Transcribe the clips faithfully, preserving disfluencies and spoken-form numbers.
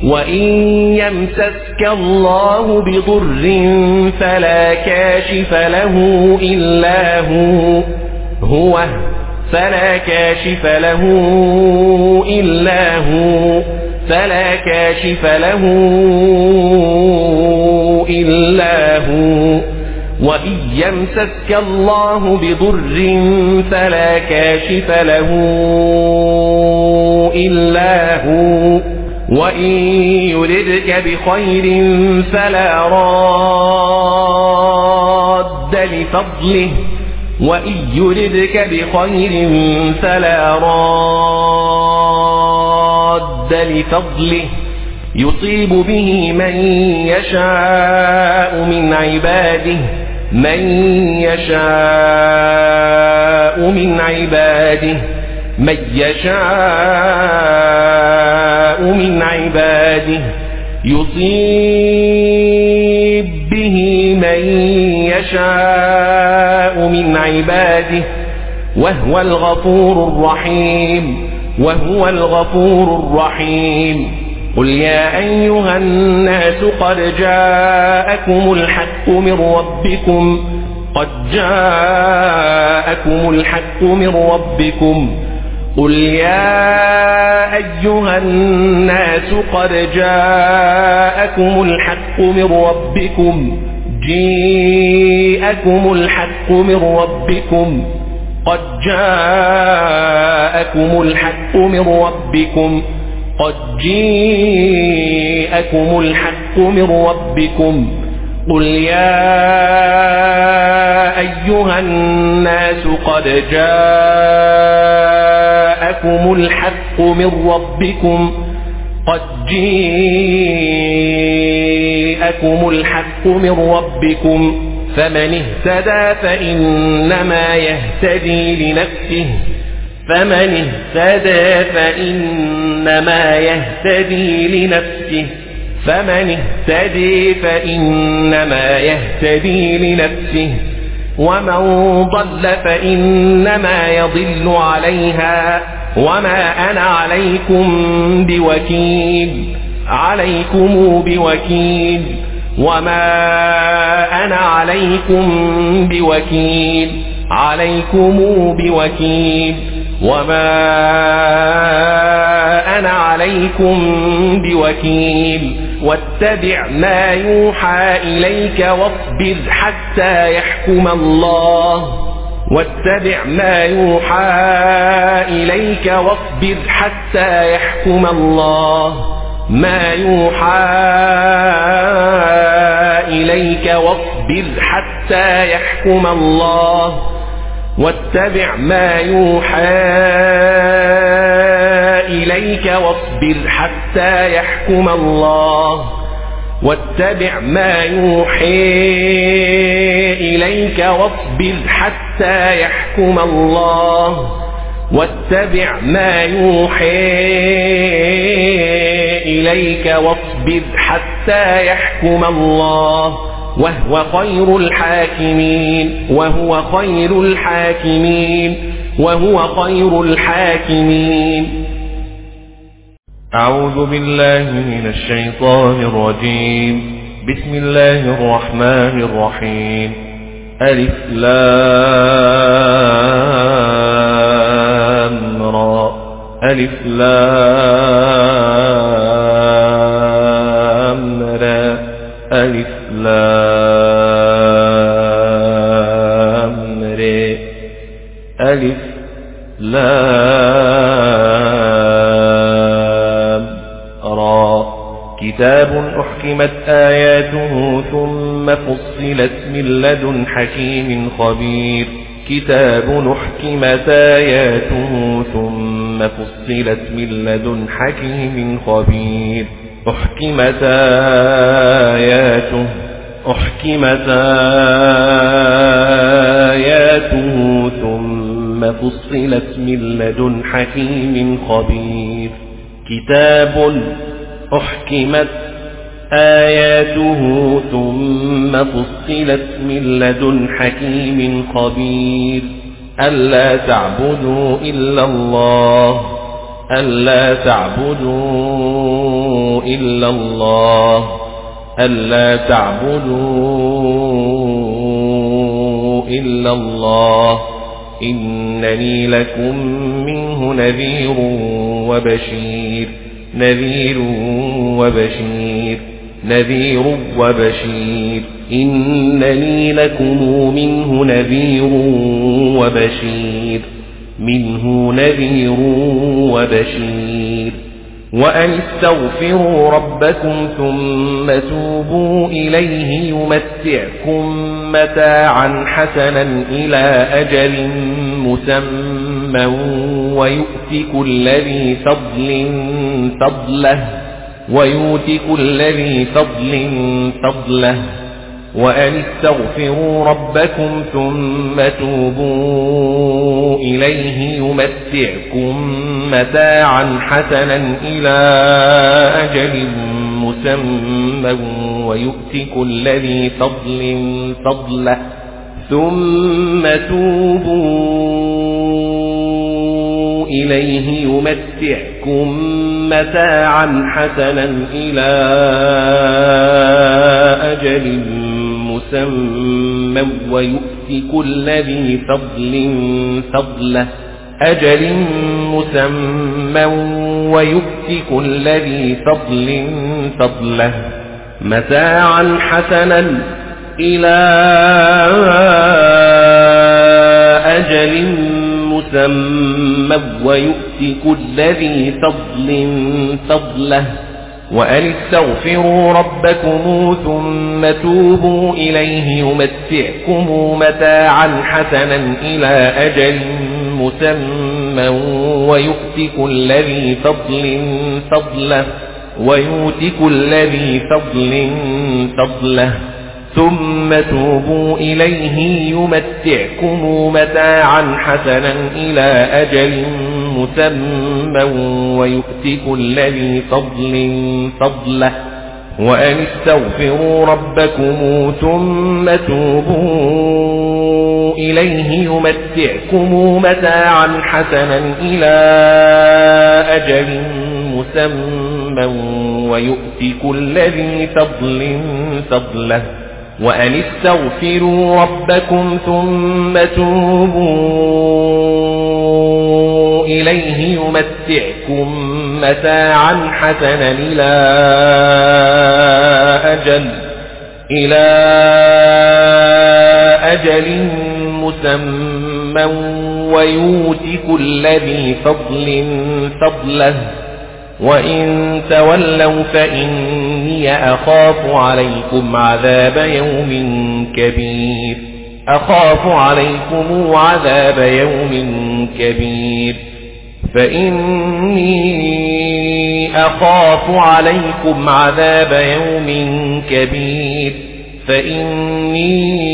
وإن يمسسك الله بضر فلا كاشف له إلا هو هو فلا كاشف له إلا هو فلا كاشف له إلا هو وإن يمسسك الله بضر فلا كاشف له إلا هو وإن يردك بخير فلا راد لفضله وإن يردك بخير فلا راد لفضله يصيب به من يشاء من عباده من يشاء من عباده من يشاء من عباده يصيب به من يشاء من عباده وهو الغفور الرحيم وهو الغفور الرحيم قل يا أيها الناس قد جاءكم الحق من ربكم قد جاءكم الحق من ربكم قل يا أيها الناس قد جاءكم الحق من ربكم جاءكم الحق من ربكم قد جاءكم الحق من ربكم قد جاءكم الحق من ربكم قل يا أيها الناس قد جاءكم الحق من ربكم قد جاءكم الحق من ربكم فمن اهتدى فإنما يهتدي لنفسه فمن اهتدى فإنما يهتدي لنفسه فمن اهتدي فإنما يهتدي لنفسه ومن ضل فإنما يضل عليها وما أنا عليكم بوكيل عليكم بوكيل وما أنا عليكم بوكيل عليكم بوكيل وما أنا عليكم بوكيل واتبع ما يوحى إليك واصبر حتى يحكم الله واتبع ما يوحى إليك واصبر حتى يحكم الله ما يوحى إليك واصبر حتى يحكم الله واتبع ما يوحى إليك واصبر حتى يحكم الله واتبع ما يوحى إليك واصبر حتى يحكم الله واتبع ما يوحى إليك واصبر حتى يحكم الله وهو خير الحاكمين وهو خير الحاكمين وهو خير الحاكمين. أعوذ بالله من الشيطان الرجيم. بسم الله الرحمن الرحيم. ألف لام را ألف لام را ألف لام را ألف لام را كتاب أحكمت آياته ثم فصلت من لدن حكيم خبير كتاب أحكمت آياته ثم فصلت من لدن حكيم خبير أحكمت آياته أحكمت آياته ثم فصلت من لدن حكيم خبير كتاب أحكمت آياته ثم فصلت من لدن حكيم خبير ألا تعبدوا إلا الله ألا تعبدوا إلا الله ألا تعبدوا إلا الله إنني لكم منه نذير وبشير نذير وبشير نذير وبشير إنني لكم منه نذير وبشير منه نذير وبشير وأن استغفروا ربكم ثم توبوا إليه يمتعكم متاعا حسنا إلى أجل مسمى ويؤتي كل ذي فضل فضله ويؤتي كل ذي فضل فضله وأن استغفروا ربكم ثم توبوا إليه يمتعكم متاعا حسنا إلى أجل مسمى ويؤتي كل ذي فضل فضله ثم توبوا إليه يمتعكم متاعا حسنا إلى أجل مسمى ويؤتي كل ذي فضل فضله أجل مسمى ويؤتي كل ذي فضل فضله متاعا حسنا إلى أجل مسمى ويؤتي كل ذي فضل فضله وأن استغفروا ربكم ثم توبوا إليه يمتعكم متاعا حسنا إلى أجل مسمى ويؤتي كل ذي فضل فضله ويؤتي كل ذي فضل فضله ثم توبوا إليه يمتعكم متاعا حسنا إلى أجل مسمى ويؤتي كل ذي فضل فضله وأن استغفروا ربكم ثم توبوا إليه يمتعكم متاعا حسنا إلى أجل مسمى ويؤتي كل ذي فضل فضله وأن استغفروا ربكم ثم توبوا إليه يمتعكم متاعا حسنا إلى أجل إلى أجل مسمى ويؤتي كل ذي فضل فضله وإن تولوا فإني أخاف عليكم عذاب يوم كبير أخاف عليكم عذاب يوم كبير فإني أخاف عليكم عذاب يوم كبير فإني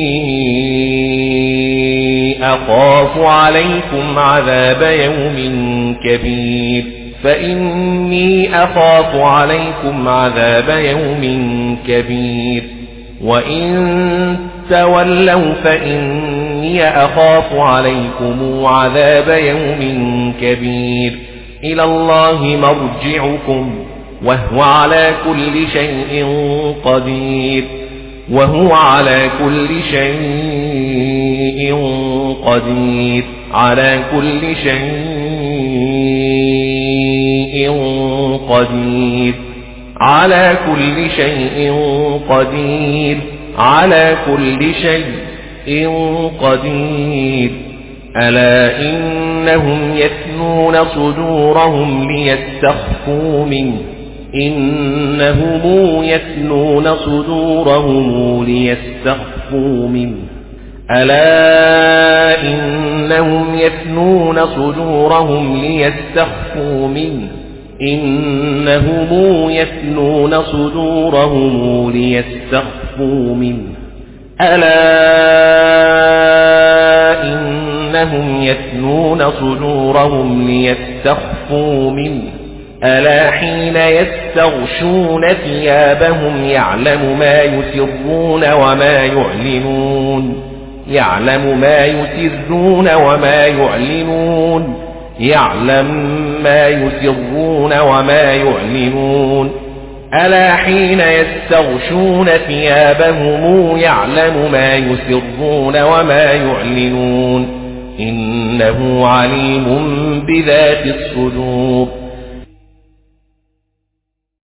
أخاف عليكم عذاب يوم كبير فإني أخاف عليكم عذاب يوم كبير وإن تولوا فإني أخاف عليكم عذاب يوم كبير إلى الله مرجعكم وهو على كل شيء قدير وهو على كل شيء قدير على كل شيء قدير على كل شيء قدير على كل شيء قدير ألا إنهم يثنون صدورهم ليستخفوا منه إنهم يثنون صدورهم ليستخفوا منه ألا إنهم يثنون صدورهم ليستخفوا منه إنهم يثنون صدورهم ليستخفوا منه ألا إنهم يثنون صدورهم ليستخفوا منه ألا حين يستغشون ثيابهم يعلم ما يسرون وما يعلنون يعلم ما يسرون وما يعلنون يعلم ما يسرون وما يعلنون ألا حين يستغشون ثيابهم يعلم ما يسرون وما يعلنون إنه عليم بذات الصدور